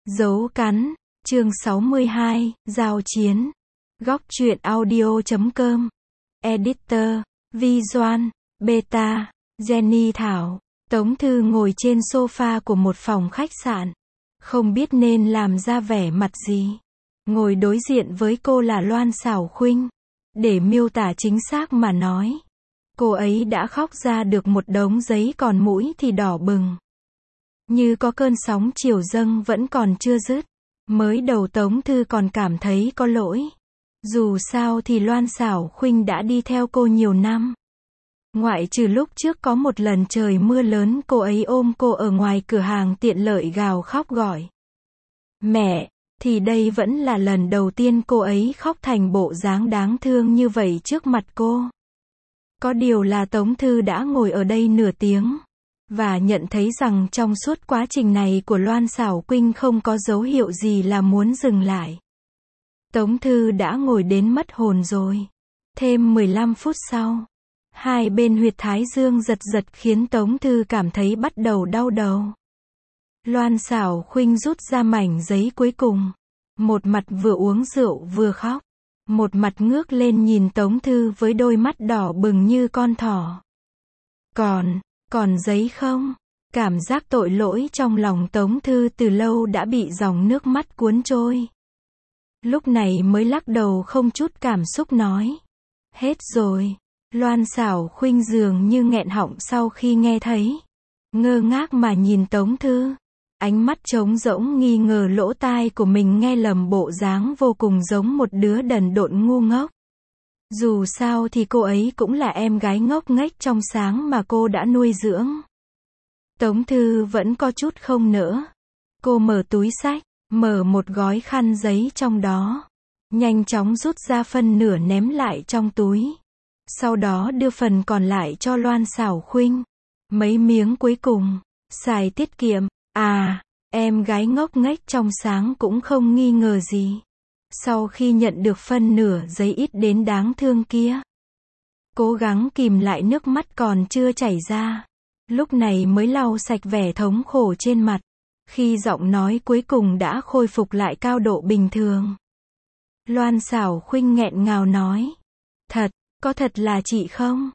Dấu cắn, chương 62, giao chiến. Góc truyện audio.com. Editor, Visual, Beta, Jenny Thảo. Tống Thư ngồi trên sofa của một phòng khách sạn. Không biết nên làm ra vẻ mặt gì. Ngồi đối diện với cô là Loan Sảo Khuynh. Để miêu tả chính xác mà nói, cô ấy đã khóc ra được một đống giấy, còn mũi thì đỏ bừng. Như có cơn sóng chiều dâng vẫn còn chưa dứt. Mới đầu Tống Thư còn cảm thấy có lỗi. Dù sao thì Loan Sảo Khuynh đã đi theo cô nhiều năm. Ngoại trừ lúc trước có một lần trời mưa lớn, cô ấy ôm cô ở ngoài cửa hàng tiện lợi gào khóc gọi mẹ, thì đây vẫn là lần đầu tiên cô ấy khóc thành bộ dáng đáng thương như vậy trước mặt cô. Có điều là Tống Thư đã ngồi ở đây nửa tiếng, và nhận thấy rằng trong suốt quá trình này của Loan Sảo Khuynh không có dấu hiệu gì là muốn dừng lại. Tống Thư đã ngồi đến mất hồn rồi. Thêm 15 phút sau, hai bên huyệt thái dương giật giật khiến Tống Thư cảm thấy bắt đầu đau đầu. Loan Sảo Khuynh rút ra mảnh giấy cuối cùng. Một mặt vừa uống rượu vừa khóc. Một mặt ngước lên nhìn Tống Thư với đôi mắt đỏ bừng như con thỏ. Còn giấy không? Cảm giác tội lỗi trong lòng Tống Thư từ lâu đã bị dòng nước mắt cuốn trôi. Lúc này mới lắc đầu không chút cảm xúc nói. Hết rồi. Loan Sảo Khuynh dường như nghẹn họng sau khi nghe thấy. Ngơ ngác mà nhìn Tống Thư. Ánh mắt trống rỗng nghi ngờ lỗ tai của mình nghe lầm, bộ dáng vô cùng giống một đứa đần độn ngu ngốc. Dù sao thì cô ấy cũng là em gái ngốc nghếch trong sáng mà cô đã nuôi dưỡng. Tống Thư vẫn có chút không nỡ. Cô mở túi xách, mở một gói khăn giấy trong đó. Nhanh chóng rút ra phân nửa ném lại trong túi. Sau đó đưa phần còn lại cho Loan Sảo Khuynh. Mấy miếng cuối cùng, xài tiết kiệm. À, em gái ngốc nghếch trong sáng cũng không nghi ngờ gì. Sau khi nhận được phân nửa giấy ít đến đáng thương kia, cố gắng kìm lại nước mắt còn chưa chảy ra. Lúc này mới lau sạch vẻ thống khổ trên mặt. Khi giọng nói cuối cùng đã khôi phục lại cao độ bình thường, Loan Sảo Khuynh nghẹn ngào nói. Có thật là chị không?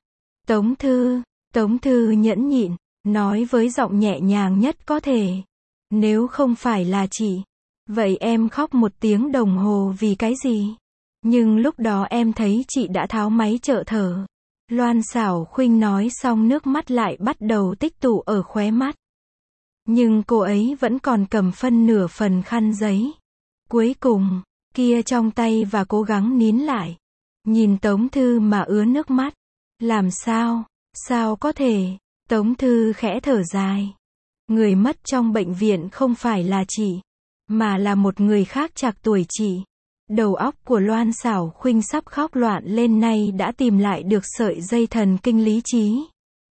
Tống Thư nhẫn nhịn, nói với giọng nhẹ nhàng nhất có thể. Nếu không phải là chị, vậy em khóc 1 tiếng đồng hồ vì cái gì? Nhưng lúc đó em thấy chị đã tháo máy trợ thở. Loan Sảo Khuynh nói xong nước mắt lại bắt đầu tích tụ ở khóe mắt. Nhưng cô ấy vẫn còn cầm phân nửa phần khăn giấy cuối cùng kia trong tay và cố gắng nín lại. Nhìn Tống Thư mà ứa nước mắt. Làm sao? Sao có thể? Tống Thư khẽ thở dài. Người mất trong bệnh viện không phải là chị, mà là một người khác trạc tuổi chị. Đầu óc của Loan Sảo Khuynh sắp khóc loạn lên, nay đã tìm lại được sợi dây thần kinh lý trí.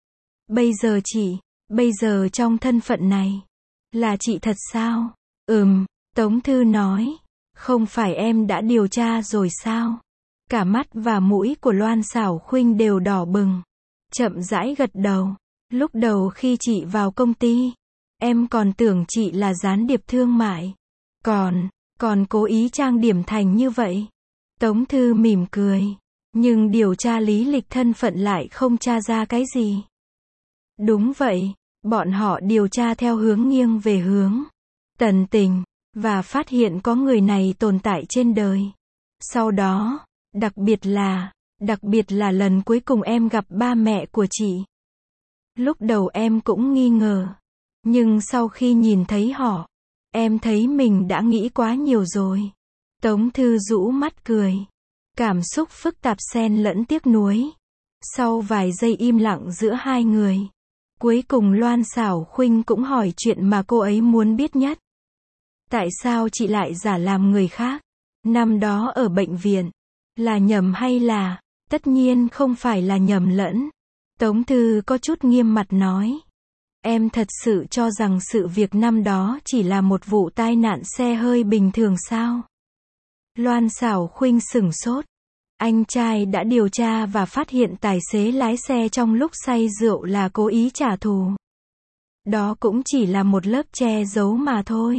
Bây giờ trong thân phận này, là chị thật sao? Tống Thư nói. Không phải em đã điều tra rồi sao? Cả mắt và mũi của Loan Sảo Khuynh đều đỏ bừng. Chậm rãi gật đầu. Lúc đầu khi chị vào công ty, em còn tưởng chị là gián điệp thương mại. Còn cố ý trang điểm thành như vậy. Tống Thư mỉm cười. Nhưng điều tra lý lịch thân phận lại không tra ra cái gì. Đúng vậy, bọn họ điều tra theo hướng nghiêng về hướng tần tình, và phát hiện có người này tồn tại trên đời. Sau đó, đặc biệt là lần cuối cùng em gặp ba mẹ của chị. Lúc đầu em cũng nghi ngờ. Nhưng sau khi nhìn thấy họ, em thấy mình đã nghĩ quá nhiều rồi. Tống Thư rũ mắt cười. Cảm xúc phức tạp xen lẫn tiếc nuối. Sau vài giây im lặng giữa hai người, cuối cùng Loan Sảo Khuynh cũng hỏi chuyện mà cô ấy muốn biết nhất. Tại sao chị lại giả làm người khác? Năm đó ở bệnh viện, là nhầm hay là? Tất nhiên không phải là nhầm lẫn. Tống Thư có chút nghiêm mặt nói. Em thật sự cho rằng sự việc năm đó chỉ là một vụ tai nạn xe hơi bình thường sao? Loan Sảo Khuynh sửng sốt. Anh trai đã điều tra và phát hiện tài xế lái xe trong lúc say rượu là cố ý trả thù. Đó cũng chỉ là một lớp che giấu mà thôi.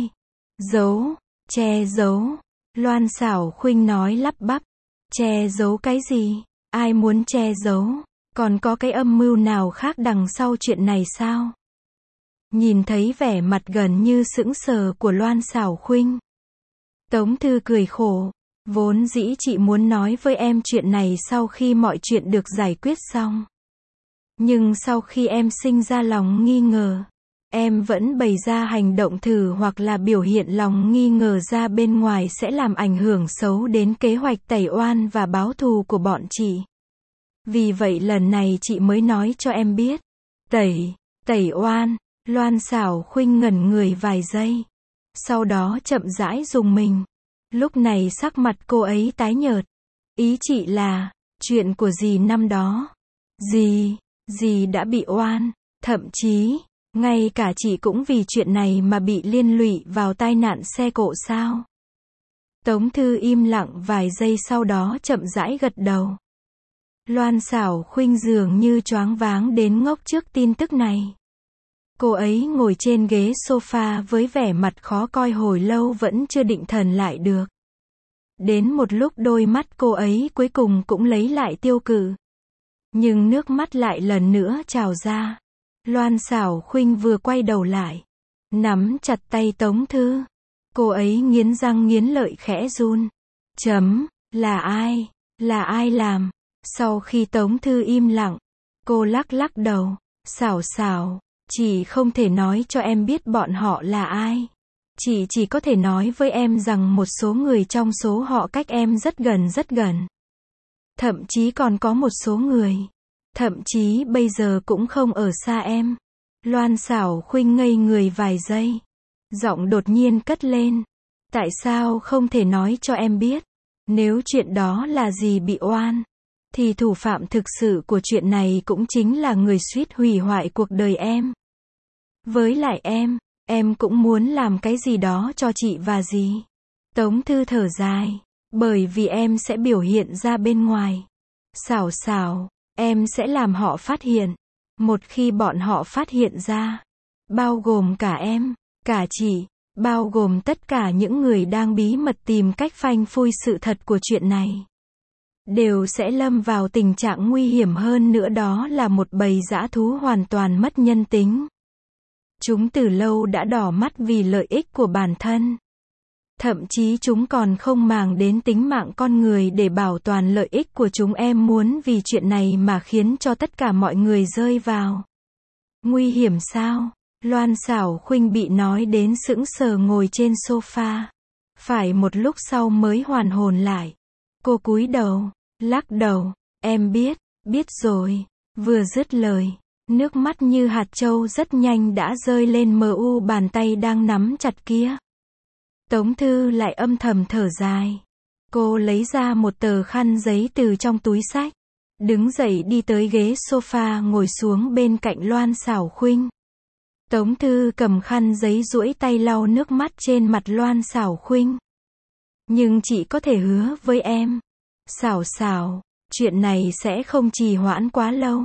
Giấu, che giấu. Loan Xảo Khuynh nói lắp bắp. Che giấu cái gì? Ai muốn che giấu? Còn có cái âm mưu nào khác đằng sau chuyện này sao? Nhìn thấy vẻ mặt gần như sững sờ của Loan Xảo Khuynh, Tống Thư cười khổ. Vốn dĩ chị muốn nói với em chuyện này sau khi mọi chuyện được giải quyết xong. Nhưng sau khi em sinh ra lòng nghi ngờ, em vẫn bày ra hành động thử hoặc là biểu hiện lòng nghi ngờ ra bên ngoài sẽ làm ảnh hưởng xấu đến kế hoạch tẩy oan và báo thù của bọn chị. Vì vậy lần này chị mới nói cho em biết. Tẩy oan. Loan Xảo Khuynh ngẩn người vài giây. Sau đó chậm rãi rùng mình. Lúc này sắc mặt cô ấy tái nhợt. Ý chị là, chuyện của dì năm đó. Dì đã bị oan. Thậm chí, ngay cả chị cũng vì chuyện này mà bị liên lụy vào tai nạn xe cộ sao? Tống Thư im lặng vài giây sau đó chậm rãi gật đầu. Loan Xảo Khuynh dường như choáng váng đến ngốc trước tin tức này. Cô ấy ngồi trên ghế sofa với vẻ mặt khó coi hồi lâu vẫn chưa định thần lại được. Đến một lúc đôi mắt cô ấy cuối cùng cũng lấy lại tiêu cự. Nhưng nước mắt lại lần nữa trào ra. Loan Xảo Khuynh vừa quay đầu lại, nắm chặt tay Tống Thư. Cô ấy nghiến răng nghiến lợi khẽ run. Là ai? Là ai làm? Sau khi Tống Thư im lặng, cô lắc đầu. Xảo, chị không thể nói cho em biết bọn họ là ai. Chị chỉ có thể nói với em rằng một số người trong số họ cách em rất gần. Thậm chí còn có một số người. Thậm chí bây giờ cũng không ở xa em. Loan Xảo Khuynh ngây người vài giây. Giọng đột nhiên cất lên. Tại sao không thể nói cho em biết? Nếu chuyện đó là dì bị oan, thì thủ phạm thực sự của chuyện này cũng chính là người suýt hủy hoại cuộc đời em. Với lại em cũng muốn làm cái gì đó cho chị và dì. Tống Thư thở dài. Bởi vì em sẽ biểu hiện ra bên ngoài. Xảo, em sẽ làm họ phát hiện. Một khi bọn họ phát hiện ra, bao gồm cả em, cả chị, bao gồm tất cả những người đang bí mật tìm cách phanh phui sự thật của chuyện này, đều sẽ lâm vào tình trạng nguy hiểm hơn nữa, đó là một bầy dã thú hoàn toàn mất nhân tính. Chúng từ lâu đã đỏ mắt vì lợi ích của bản thân. Thậm chí chúng còn không màng đến tính mạng con người để bảo toàn lợi ích của chúng. Em muốn vì chuyện này mà khiến cho tất cả mọi người rơi vào nguy hiểm sao? Loan Xảo Khuynh bị nói đến sững sờ ngồi trên sofa. Phải một lúc sau mới hoàn hồn lại. Cô cúi đầu, lắc đầu. Em biết rồi. Vừa dứt lời, nước mắt như hạt châu rất nhanh đã rơi lên bàn tay đang nắm chặt kia. Tống Thư lại âm thầm thở dài. Cô lấy ra một tờ khăn giấy từ trong túi xách. Đứng dậy đi tới ghế sofa ngồi xuống bên cạnh Loan Xảo Khuynh. Tống Thư cầm khăn giấy duỗi tay lau nước mắt trên mặt Loan Xảo Khuynh. Nhưng chị có thể hứa với em. Xảo, chuyện này sẽ không trì hoãn quá lâu.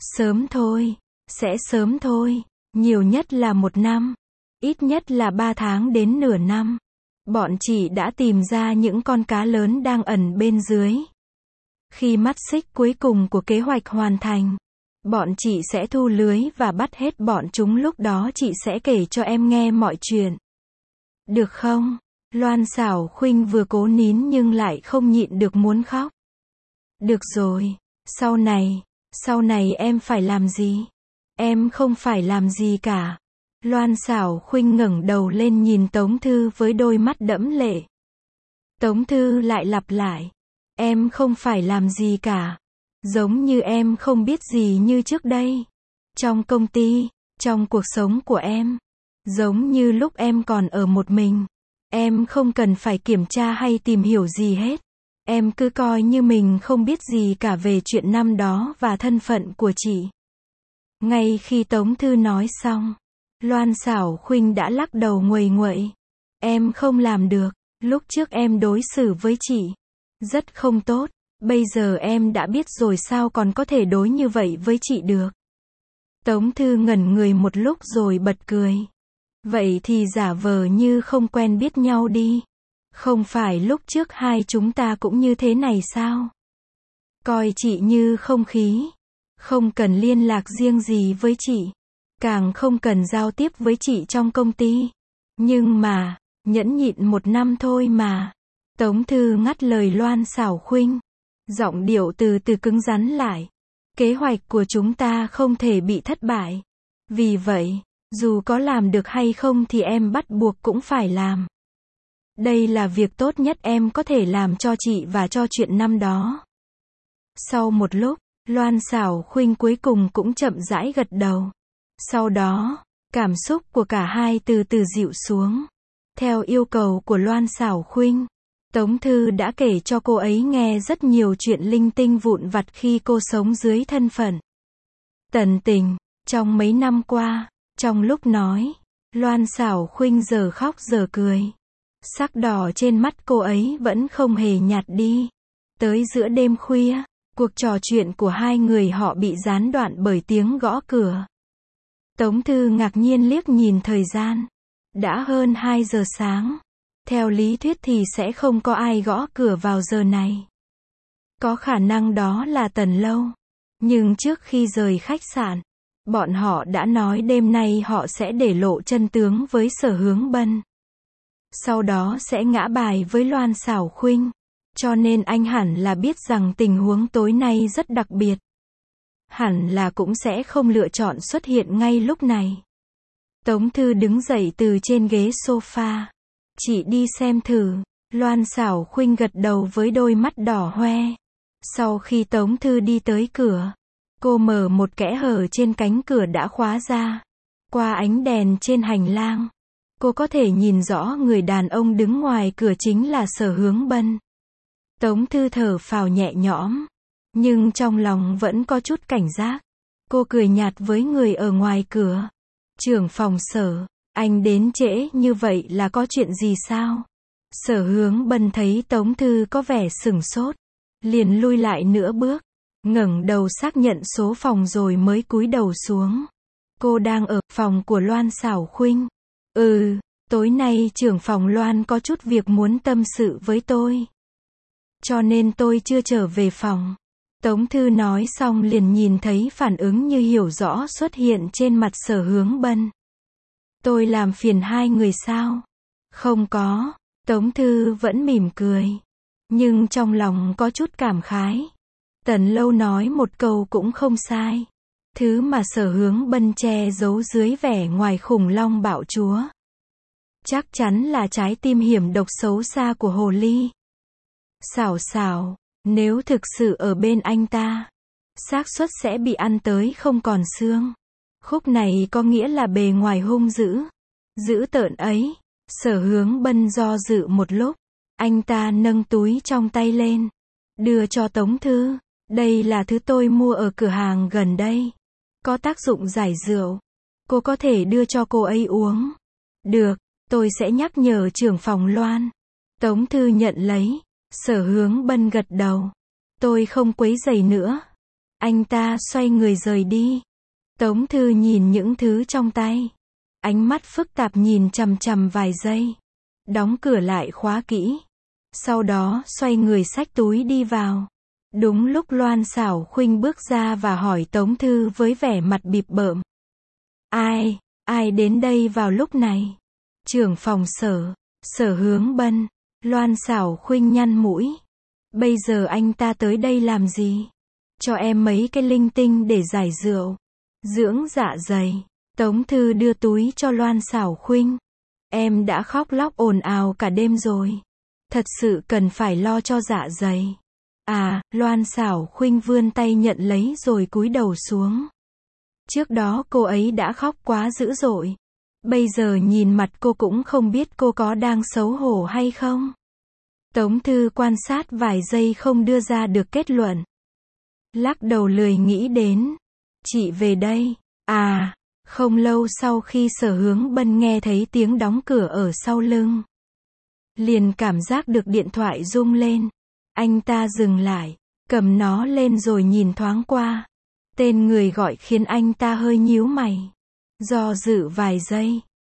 Sẽ sớm thôi. Nhiều nhất là 1 năm. Ít nhất là 3 tháng đến nửa năm. Bọn chị đã tìm ra những con cá lớn đang ẩn bên dưới. Khi mắt xích cuối cùng của kế hoạch hoàn thành, bọn chị sẽ thu lưới và bắt hết bọn chúng, lúc đó chị sẽ kể cho em nghe mọi chuyện. Được không? Loan Xảo Khuynh vừa cố nín nhưng lại không nhịn được muốn khóc. Được rồi, sau này em phải làm gì? Em không phải làm gì cả. Loan Xảo Khuynh ngẩng đầu lên nhìn Tống Thư với đôi mắt đẫm lệ. Tống Thư lại lặp lại. Em không phải làm gì cả. Giống như em không biết gì như trước đây. Trong công ty, trong cuộc sống của em. Giống như lúc em còn ở một mình. Em không cần phải kiểm tra hay tìm hiểu gì hết. Em cứ coi như mình không biết gì cả về chuyện năm đó và thân phận của chị. Ngay khi Tống Thư nói xong, Loan Xảo Khuynh đã lắc đầu nguầy nguậy. Em không làm được. Lúc trước em đối xử với chị rất không tốt. Bây giờ em đã biết rồi, sao còn có thể đối như vậy với chị được? Tống Thư ngẩn người một lúc rồi bật cười. Vậy thì giả vờ như không quen biết nhau đi. Không phải lúc trước hai chúng ta cũng như thế này sao? Coi chị như không khí. Không cần liên lạc riêng gì với chị. Càng không cần giao tiếp với chị trong công ty. Nhưng mà, nhẫn nhịn 1 năm thôi mà. Tống Thư ngắt lời Loan Xảo Khuynh. Giọng điệu từ từ cứng rắn lại. Kế hoạch của chúng ta không thể bị thất bại. Vì vậy, dù có làm được hay không thì em bắt buộc cũng phải làm. Đây là việc tốt nhất em có thể làm cho chị và cho chuyện năm đó. Sau một lúc, Loan Xảo Khuynh cuối cùng cũng chậm rãi gật đầu. Sau đó, cảm xúc của cả hai từ từ dịu xuống. Theo yêu cầu của Loan Xảo Khuynh, Tống Thư đã kể cho cô ấy nghe rất nhiều chuyện linh tinh vụn vặt khi cô sống dưới thân phận Tần Tình. Trong mấy năm qua, trong lúc nói, Loan Xảo Khuynh giờ khóc giờ cười. Sắc đỏ trên mắt cô ấy vẫn không hề nhạt đi. Tới giữa đêm khuya, cuộc trò chuyện của hai người họ bị gián đoạn bởi tiếng gõ cửa. Tống Thư ngạc nhiên liếc nhìn thời gian. Đã hơn 2 giờ sáng. Theo lý thuyết thì sẽ không có ai gõ cửa vào giờ này. Có khả năng đó là Tần Lâu. Nhưng trước khi rời khách sạn, bọn họ đã nói đêm nay họ sẽ để lộ chân tướng với Sở Hướng Bân. Sau đó sẽ ngã bài với Loan Xảo Khuynh. Cho nên anh hẳn là biết rằng tình huống tối nay rất đặc biệt. Hẳn là cũng sẽ không lựa chọn xuất hiện ngay lúc này. Tống Thư đứng dậy từ trên ghế sofa. Chị đi xem thử. Loan Xảo Khuynh gật đầu với đôi mắt đỏ hoe. Sau khi Tống Thư đi tới cửa, cô mở một kẽ hở trên cánh cửa đã khóa ra. Qua ánh đèn trên hành lang, cô có thể nhìn rõ người đàn ông đứng ngoài cửa chính là Sở Hướng Bân. Tống Thư thở phào nhẹ nhõm, nhưng trong lòng vẫn có chút cảnh giác. Cô cười nhạt với người ở ngoài cửa. Trưởng phòng Sở, anh đến trễ như vậy là có chuyện gì sao? Sở Hướng Bân thấy Tống Thư có vẻ sửng sốt, liền lui lại nửa bước, ngẩng đầu xác nhận số phòng rồi mới cúi đầu xuống. Cô đang ở phòng của Loan Xảo Khuynh. Tối nay trưởng phòng Loan có chút việc muốn tâm sự với tôi. Cho nên tôi chưa trở về phòng. Tống Thư nói xong liền nhìn thấy phản ứng như hiểu rõ xuất hiện trên mặt Sở Hướng Bân. Tôi làm phiền hai người sao? Không có. Tống Thư vẫn mỉm cười. Nhưng trong lòng có chút cảm khái. Tần Lâu nói một câu cũng không sai. Thứ mà Sở Hướng Bân che giấu dưới vẻ ngoài khủng long bạo chúa. Chắc chắn là trái tim hiểm độc xấu xa của hồ ly. Xảo xảo, nếu thực sự ở bên anh ta, xác suất sẽ bị ăn tới không còn xương. Khúc này có nghĩa là bề ngoài hung dữ. Dữ tợn ấy. Sở Hướng Bân do dự một lúc. Anh ta nâng túi trong tay lên. Đưa cho Tống Thư. Đây là thứ tôi mua ở cửa hàng gần đây. Có tác dụng giải rượu. Cô có thể đưa cho cô ấy uống. Được, tôi sẽ nhắc nhở trưởng phòng Loan. Tống Thư nhận lấy. Sở Hướng Bân gật đầu. Tôi không quấy rầy nữa. Anh ta xoay người rời đi. Tống Thư nhìn những thứ trong tay. Ánh mắt phức tạp nhìn chằm chằm vài giây. Đóng cửa lại khóa kỹ. Sau đó xoay người xách túi đi vào. Đúng lúc Loan Xảo Khuynh bước ra và hỏi Tống Thư với vẻ mặt bịp bợm. Ai đến đây vào lúc này? Trưởng phòng Sở, Sở Hướng Bân. Loan Xảo Khuynh nhăn mũi. Bây giờ anh ta tới đây làm gì? Cho em mấy cái linh tinh để giải rượu. Dưỡng dạ dày. Tống Thư đưa túi cho Loan Xảo Khuynh. Em đã khóc lóc ồn ào cả đêm rồi. Thật sự cần phải lo cho dạ dày. Loan Xảo Khuynh vươn tay nhận lấy rồi cúi đầu xuống. Trước đó cô ấy đã khóc quá dữ dội. Bây giờ nhìn mặt cô cũng không biết cô có đang xấu hổ hay không. Tống Thư quan sát vài giây không đưa ra được kết luận. Lắc đầu lười nghĩ đến. Chị về đây. Không lâu sau khi Sở Hướng Bân nghe thấy tiếng đóng cửa ở sau lưng, liền cảm giác được điện thoại rung lên. Anh ta dừng lại, cầm nó lên rồi nhìn thoáng qua. Tên người gọi khiến anh ta hơi nhíu mày. Do dự vài giây,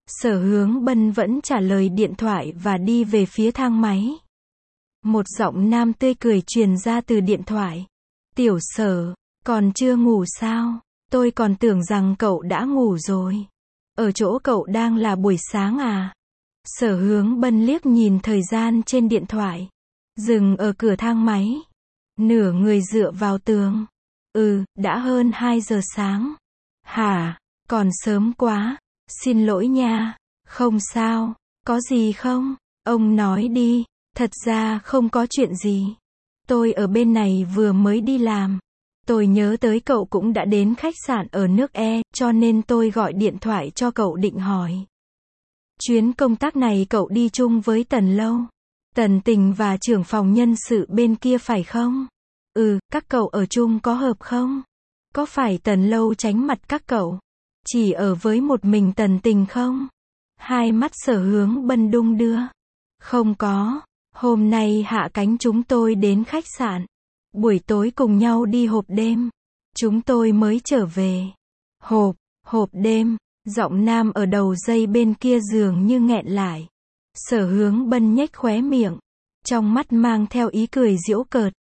Sở Hướng Bân vẫn trả lời điện thoại và đi về phía thang máy. Một giọng nam tươi cười truyền ra từ điện thoại. Tiểu Sở, còn chưa ngủ sao? Tôi còn tưởng rằng cậu đã ngủ rồi. Ở chỗ cậu đang là buổi sáng à? Sở Hướng Bân liếc nhìn thời gian trên điện thoại. Dừng ở cửa thang máy. Nửa người dựa vào tường. Đã hơn 2 giờ sáng. Hả? Còn sớm quá. Xin lỗi nha. Không sao. Có gì không? Ông nói đi. Thật ra không có chuyện gì. Tôi ở bên này vừa mới đi làm. Tôi nhớ tới cậu cũng đã đến khách sạn ở nước E, cho nên tôi gọi điện thoại cho cậu định hỏi. Chuyến công tác này cậu đi chung với Tần Lâu, Tần Tình và trưởng phòng nhân sự bên kia phải không? Các cậu ở chung có hợp không? Có phải Tần Lâu tránh mặt các cậu? Chỉ ở với một mình Tần Tình không? Hai mắt Sở Hướng Bân đung đưa. Không có. Hôm nay hạ cánh chúng tôi đến khách sạn. Buổi tối cùng nhau đi hộp đêm. Chúng tôi mới trở về. Hộp đêm. Giọng nam ở đầu dây bên kia dường như nghẹn lại. Sở Hướng Bân nhếch khóe miệng. Trong mắt mang theo ý cười giễu cợt.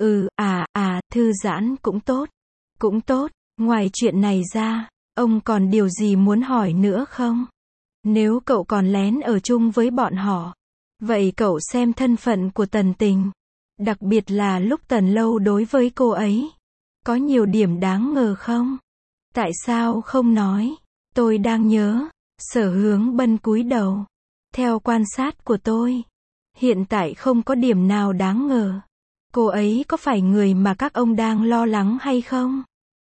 Thư giãn cũng tốt. Cũng tốt. Ngoài chuyện này ra, ông còn điều gì muốn hỏi nữa không? Nếu cậu còn lén ở chung với bọn họ, vậy cậu xem thân phận của Tần Tình. Đặc biệt là lúc Tần Lâu đối với cô ấy. Có nhiều điểm đáng ngờ không? Tại sao không nói? Tôi đang nhớ. Sở Hướng Bân cúi đầu. Theo quan sát của tôi, hiện tại không có điểm nào đáng ngờ. Cô ấy có phải người mà các ông đang lo lắng hay không?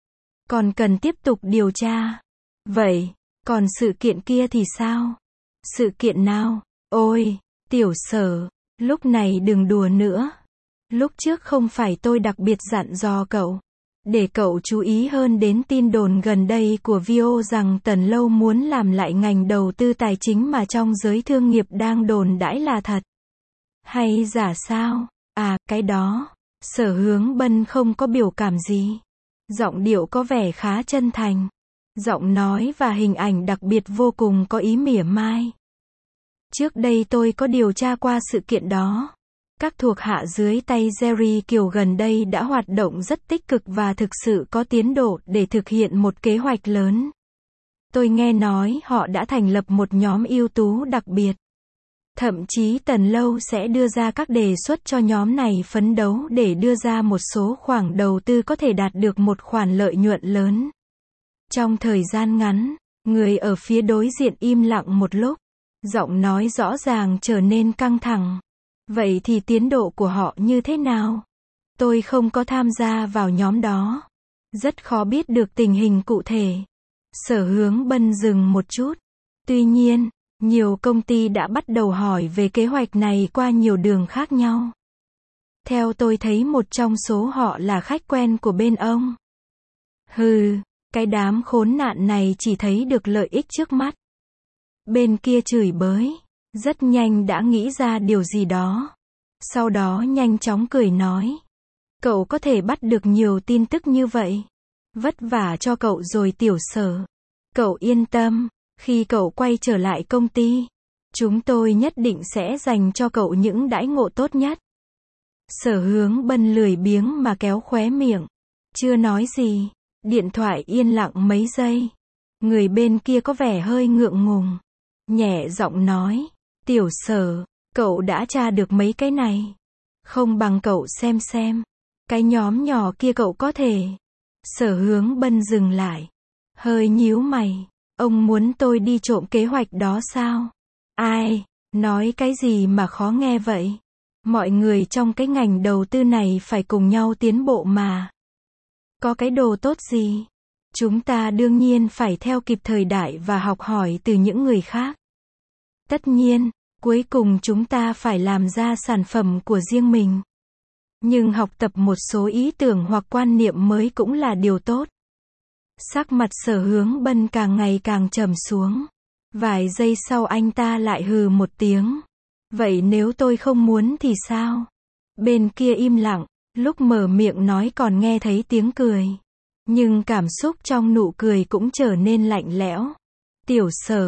Còn cần tiếp tục điều tra. Vậy, còn sự kiện kia thì sao? Sự kiện nào? Ôi, Tiểu Sở, lúc này đừng đùa nữa. Lúc trước không phải tôi đặc biệt dặn dò cậu, để cậu chú ý hơn đến tin đồn gần đây của VO rằng Tần Lâu muốn làm lại ngành đầu tư tài chính mà trong giới thương nghiệp đang đồn đãi là thật. Hay giả sao? Cái đó. Sở Hướng Bân không có biểu cảm gì. Giọng điệu có vẻ khá chân thành. Giọng nói và hình ảnh đặc biệt vô cùng có ý mỉa mai. Trước đây tôi có điều tra qua sự kiện đó. Các thuộc hạ dưới tay Jerry Kiều gần đây đã hoạt động rất tích cực và thực sự có tiến độ để thực hiện một kế hoạch lớn. Tôi nghe nói họ đã thành lập một nhóm ưu tú đặc biệt. Thậm chí Tần Lâu sẽ đưa ra các đề xuất cho nhóm này phấn đấu để đưa ra một số khoản đầu tư có thể đạt được một khoản lợi nhuận lớn. Trong thời gian ngắn, người ở phía đối diện im lặng một lúc. Giọng nói rõ ràng trở nên căng thẳng. Vậy thì tiến độ của họ như thế nào? Tôi không có tham gia vào nhóm đó. Rất khó biết được tình hình cụ thể. Sở Hướng Bân dừng một chút. Tuy nhiên, nhiều công ty đã bắt đầu hỏi về kế hoạch này qua nhiều đường khác nhau. Theo tôi thấy một trong số họ là khách quen của bên ông. Cái đám khốn nạn này chỉ thấy được lợi ích trước mắt. Bên kia chửi bới. Rất nhanh đã nghĩ ra điều gì đó. Sau đó nhanh chóng cười nói. Cậu có thể bắt được nhiều tin tức như vậy. Vất vả cho cậu rồi Tiểu Sở. Cậu yên tâm, khi cậu quay trở lại công ty, chúng tôi nhất định sẽ dành cho cậu những đãi ngộ tốt nhất. Sở Hướng Bân lười biếng mà kéo khóe miệng. Chưa nói gì. Điện thoại yên lặng mấy giây. Người bên kia có vẻ hơi ngượng ngùng. Nhẹ giọng nói. Tiểu Sở, cậu đã tra được mấy cái này. Không bằng cậu xem. Cái nhóm nhỏ kia cậu có thể. Sở Hướng Bân dừng lại. Hơi nhíu mày. Ông muốn tôi đi trộm kế hoạch đó sao? Ai? Nói cái gì mà khó nghe vậy? Mọi người trong cái ngành đầu tư này phải cùng nhau tiến bộ mà. Có cái đồ tốt gì? Chúng ta đương nhiên phải theo kịp thời đại và học hỏi từ những người khác. Tất nhiên, cuối cùng chúng ta phải làm ra sản phẩm của riêng mình. Nhưng học tập một số ý tưởng hoặc quan niệm mới cũng là điều tốt. Sắc mặt Sở Hướng Bân càng ngày càng trầm xuống. Vài giây sau anh ta lại hừ một tiếng. Vậy nếu tôi không muốn thì sao? Bên kia im lặng, lúc mở miệng nói còn nghe thấy tiếng cười. Nhưng cảm xúc trong nụ cười cũng trở nên lạnh lẽo. Tiểu Sở,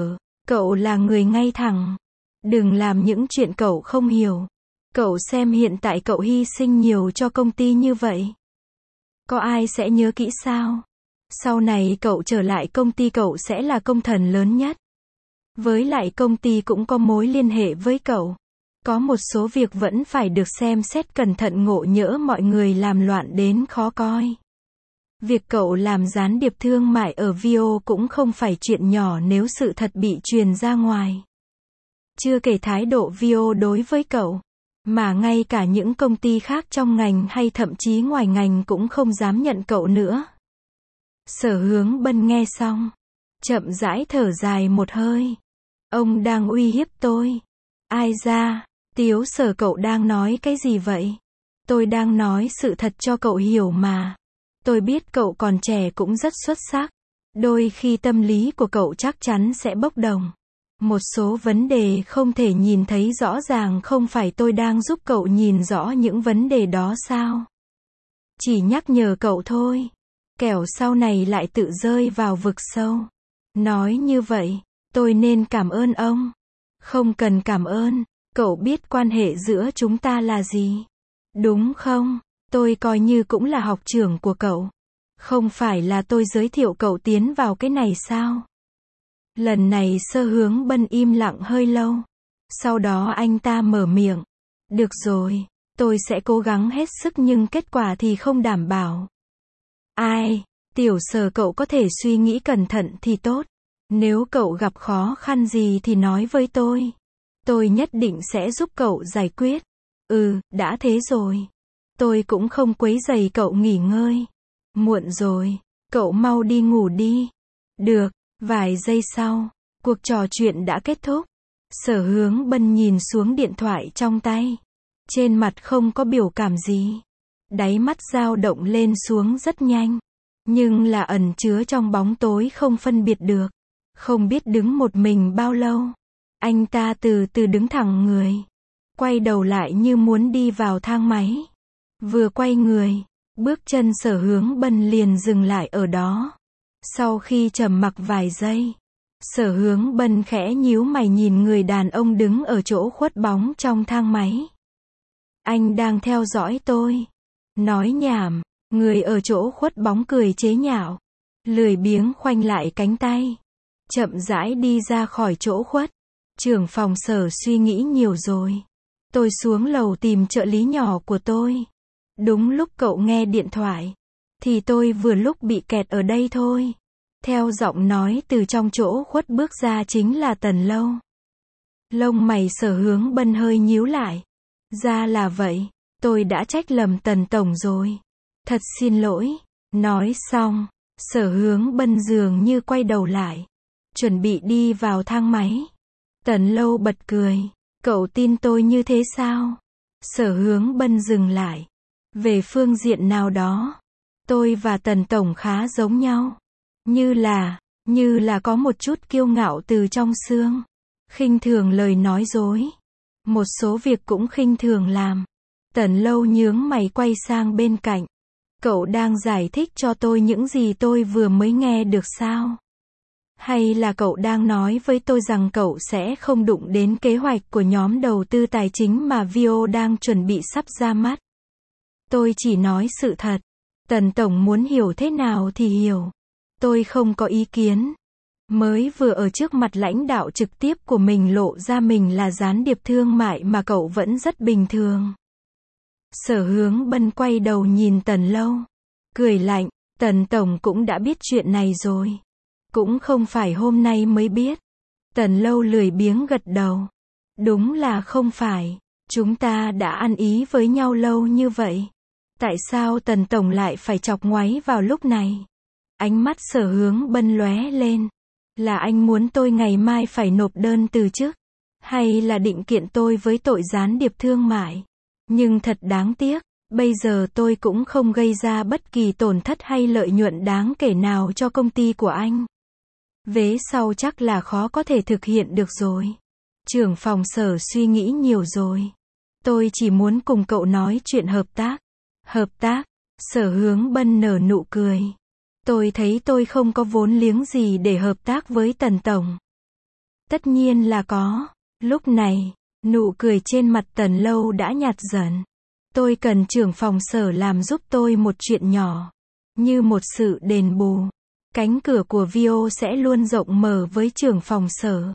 Cậu là người ngay thẳng. Đừng làm những chuyện cậu không hiểu. Cậu xem hiện tại cậu hy sinh nhiều cho công ty như vậy. Có ai sẽ nhớ kỹ sao? Sau này cậu trở lại công ty cậu sẽ là công thần lớn nhất. Với lại công ty cũng có mối liên hệ với cậu. Có một số việc vẫn phải được xem xét cẩn thận, ngộ nhỡ mọi người làm loạn đến khó coi. Việc cậu làm gián điệp thương mại ở VO cũng không phải chuyện nhỏ nếu sự thật bị truyền ra ngoài. Chưa kể thái độ VO đối với cậu, mà ngay cả những công ty khác trong ngành hay thậm chí ngoài ngành cũng không dám nhận cậu nữa. Sở Hướng Bân nghe xong, chậm rãi thở dài một hơi. Ông đang uy hiếp tôi. Ai ra, Tiếu Sở, cậu đang nói cái gì vậy? Tôi đang nói sự thật cho cậu hiểu mà. Tôi biết cậu còn trẻ cũng rất xuất sắc. Đôi khi tâm lý của cậu chắc chắn sẽ bốc đồng. Một số vấn đề không thể nhìn thấy rõ ràng, không phải tôi đang giúp cậu nhìn rõ những vấn đề đó sao? Chỉ nhắc nhở cậu thôi. Kẻo sau này lại tự rơi vào vực sâu. Nói như vậy, tôi nên cảm ơn ông. Không cần cảm ơn, cậu biết quan hệ giữa chúng ta là gì. Đúng không? Tôi coi như cũng là học trưởng của cậu. Không phải là tôi giới thiệu cậu tiến vào cái này sao? Lần này Sở Hướng Bân im lặng hơi lâu. Sau đó anh ta mở miệng. Được rồi, tôi sẽ cố gắng hết sức nhưng kết quả thì không đảm bảo. Ai, Tiểu Sở, cậu có thể suy nghĩ cẩn thận thì tốt. Nếu cậu gặp khó khăn gì thì nói với tôi. Tôi nhất định sẽ giúp cậu giải quyết. Đã thế rồi. Tôi cũng không quấy rầy cậu nghỉ ngơi. Muộn rồi, cậu mau đi ngủ đi. Được, vài giây sau, cuộc trò chuyện đã kết thúc. Sở Hướng Bân nhìn xuống điện thoại trong tay. Trên mặt không có biểu cảm gì. Đáy mắt dao động lên xuống rất nhanh. Nhưng là ẩn chứa trong bóng tối không phân biệt được. Không biết đứng một mình bao lâu. Anh ta từ từ đứng thẳng người. Quay đầu lại như muốn đi vào thang máy. Vừa quay người, bước chân Sở Hướng Bân liền dừng lại ở đó. Sau khi trầm mặc vài giây, Sở Hướng Bân khẽ nhíu mày nhìn người đàn ông đứng ở chỗ khuất bóng trong thang máy. Anh đang theo dõi tôi. Nói nhảm, người ở chỗ khuất bóng cười chế nhạo. Lười biếng khoanh lại cánh tay. Chậm rãi đi ra khỏi chỗ khuất. Trưởng phòng Sở suy nghĩ nhiều rồi. Tôi xuống lầu tìm trợ lý nhỏ của tôi. Đúng lúc cậu nghe điện thoại, thì tôi vừa lúc bị kẹt ở đây thôi. Theo giọng nói từ trong chỗ khuất bước ra chính là Tần Lâu. Lông mày Sở Hướng Bân hơi nhíu lại. Ra là vậy, tôi đã trách lầm Tần tổng rồi. Thật xin lỗi. Nói xong, Sở Hướng Bân dường như quay đầu lại, chuẩn bị đi vào thang máy. Tần Lâu bật cười. Cậu tin tôi như thế sao? Sở Hướng Bân dừng lại. Về phương diện nào đó, tôi và Tần tổng khá giống nhau. Như là có một chút kiêu ngạo từ trong xương. Khinh thường lời nói dối. Một số việc cũng khinh thường làm. Tần Lâu nhướng mày quay sang bên cạnh. Cậu đang giải thích cho tôi những gì tôi vừa mới nghe được sao? Hay là cậu đang nói với tôi rằng cậu sẽ không đụng đến kế hoạch của nhóm đầu tư tài chính mà VO đang chuẩn bị sắp ra mắt? Tôi chỉ nói sự thật. Tần tổng muốn hiểu thế nào thì hiểu. Tôi không có ý kiến. Mới vừa ở trước mặt lãnh đạo trực tiếp của mình lộ ra mình là gián điệp thương mại mà cậu vẫn rất bình thường. Sở Hướng Bân quay đầu nhìn Tần Lâu. Cười lạnh, Tần tổng cũng đã biết chuyện này rồi. Cũng không phải hôm nay mới biết. Tần Lâu lười biếng gật đầu. Đúng là không phải. Chúng ta đã ăn ý với nhau lâu như vậy. Tại sao Tần tổng lại phải chọc ngoáy vào lúc này? Ánh mắt Sở Hướng Bân lóe lên. Là anh muốn tôi ngày mai phải nộp đơn từ chức? Hay là định kiện tôi với tội gián điệp thương mại? Nhưng thật đáng tiếc, bây giờ tôi cũng không gây ra bất kỳ tổn thất hay lợi nhuận đáng kể nào cho công ty của anh. Vế sau chắc là khó có thể thực hiện được rồi. Trưởng phòng Sở suy nghĩ nhiều rồi. Tôi chỉ muốn cùng cậu nói chuyện hợp tác. Hợp tác? Sở Hướng Bân nở nụ cười. Tôi thấy tôi không có vốn liếng gì để hợp tác với Tần tổng. Tất nhiên là có. Lúc này, nụ cười trên mặt Tần Lâu đã nhạt dần. Tôi cần trưởng phòng Sở làm giúp tôi một chuyện nhỏ. Như một sự đền bù. Cánh cửa của VO sẽ luôn rộng mở với trưởng phòng Sở.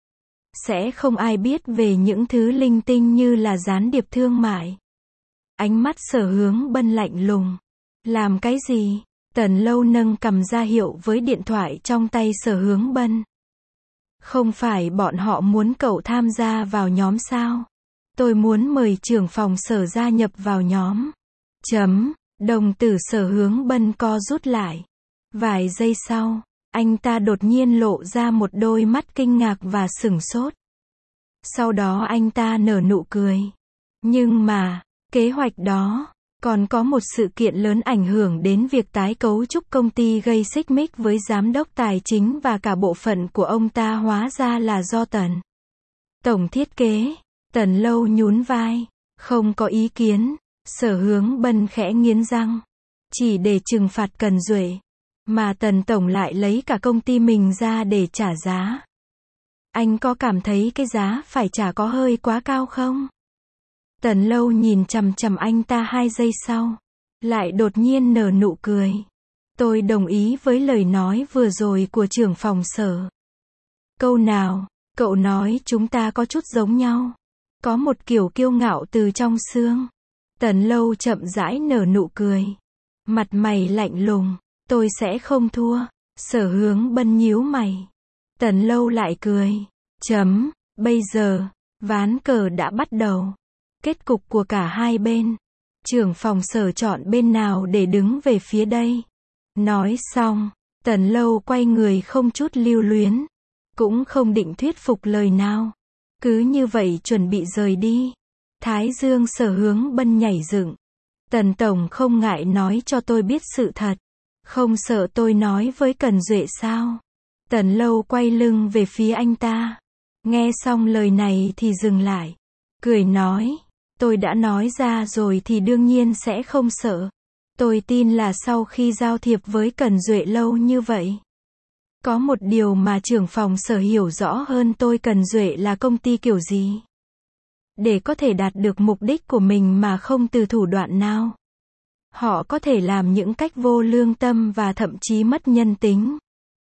Sẽ không ai biết về những thứ linh tinh như là gián điệp thương mại. Ánh mắt Sở Hướng Bân lạnh lùng. Làm cái gì? Tần Lâu nâng cằm ra hiệu với điện thoại trong tay Sở Hướng Bân. Không phải bọn họ muốn cậu tham gia vào nhóm sao? Tôi muốn mời trưởng phòng Sở gia nhập vào nhóm. Đồng tử Sở Hướng Bân co rút lại. Vài giây sau, anh ta đột nhiên lộ ra một đôi mắt kinh ngạc và sửng sốt. Sau đó anh ta nở nụ cười. Nhưng mà, kế hoạch đó, còn có một sự kiện lớn ảnh hưởng đến việc tái cấu trúc công ty gây xích mích với giám đốc tài chính và cả bộ phận của ông ta hóa ra là do Tần tổng thiết kế. Tần Lâu nhún vai. Không có ý kiến. Sở Hướng Bân khẽ nghiến răng. Chỉ để trừng phạt Cần Duệ. Mà Tần tổng lại lấy cả công ty mình ra để trả giá. Anh có cảm thấy cái giá phải trả có hơi quá cao không? Tần Lâu nhìn chằm chằm anh ta 2 giây sau. Lại đột nhiên nở nụ cười. Tôi đồng ý với lời nói vừa rồi của trưởng phòng Sở. Câu nào? Cậu nói chúng ta có chút giống nhau. Có một kiểu kiêu ngạo từ trong xương. Tần Lâu chậm rãi nở nụ cười. Mặt mày lạnh lùng. Tôi sẽ không thua. Sở Hướng Bân nhíu mày. Tần Lâu lại cười. Bây giờ, ván cờ đã bắt đầu. Kết cục của cả hai bên. Trưởng phòng Sở chọn bên nào để đứng về phía đây. Nói xong, Tần Lâu quay người không chút lưu luyến. Cũng không định thuyết phục lời nào. Cứ như vậy chuẩn bị rời đi. Thái dương Sở Hướng Bân nhảy dựng. Tần tổng không ngại nói cho tôi biết sự thật. Không sợ tôi nói với Cần Duệ sao? Tần Lâu quay lưng về phía anh ta. Nghe xong lời này thì dừng lại. Cười nói. Tôi đã nói ra rồi thì đương nhiên sẽ không sợ. Tôi tin là sau khi giao thiệp với Cần Duệ lâu như vậy. Có một điều mà trưởng phòng Sở hiểu rõ hơn tôi, Cần Duệ là công ty kiểu gì. Để có thể đạt được mục đích của mình mà không từ thủ đoạn nào. Họ có thể làm những cách vô lương tâm và thậm chí mất nhân tính.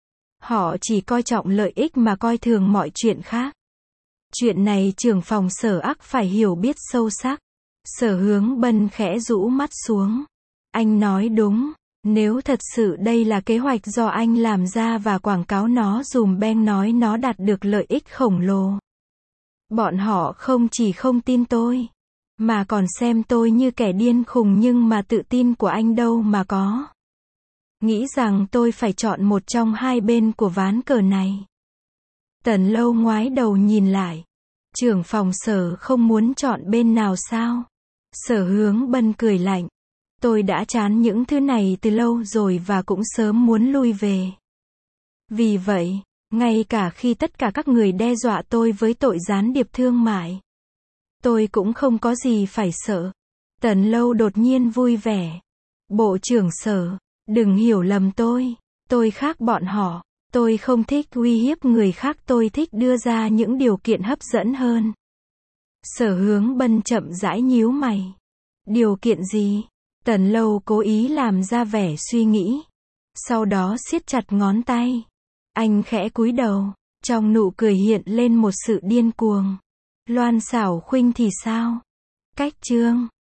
Họ chỉ coi trọng lợi ích mà coi thường mọi chuyện khác. Chuyện này trưởng phòng Sở ắt phải hiểu biết sâu sắc. Sở Hướng Bân khẽ rũ mắt xuống. Anh nói đúng. Nếu thật sự đây là kế hoạch do anh làm ra và quảng cáo nó dùm beng nói nó đạt được lợi ích khổng lồ. Bọn họ không chỉ không tin tôi, mà còn xem tôi như kẻ điên khùng, nhưng mà tự tin của anh đâu mà có. Nghĩ rằng tôi phải chọn một trong hai bên của ván cờ này. Tần Lâu ngoái đầu nhìn lại. Trưởng phòng Sở không muốn chọn bên nào sao? Sở Hướng Bân cười lạnh. Tôi đã chán những thứ này từ lâu rồi và cũng sớm muốn lui về. Vì vậy, ngay cả khi tất cả các người đe dọa tôi với tội gián điệp thương mại, tôi cũng không có gì phải sợ. Tần Lâu đột nhiên vui vẻ. Bộ trưởng Sở, đừng hiểu lầm tôi khác bọn họ. Tôi không thích uy hiếp người khác, tôi thích đưa ra những điều kiện hấp dẫn hơn. Sở Hướng Bân chậm rãi nhíu mày. Điều kiện gì? Tần Lâu cố ý làm ra vẻ suy nghĩ. Sau đó siết chặt ngón tay. Anh khẽ cúi đầu. Trong nụ cười hiện lên một sự điên cuồng. Loan Xảo Khuynh thì sao? Cách chương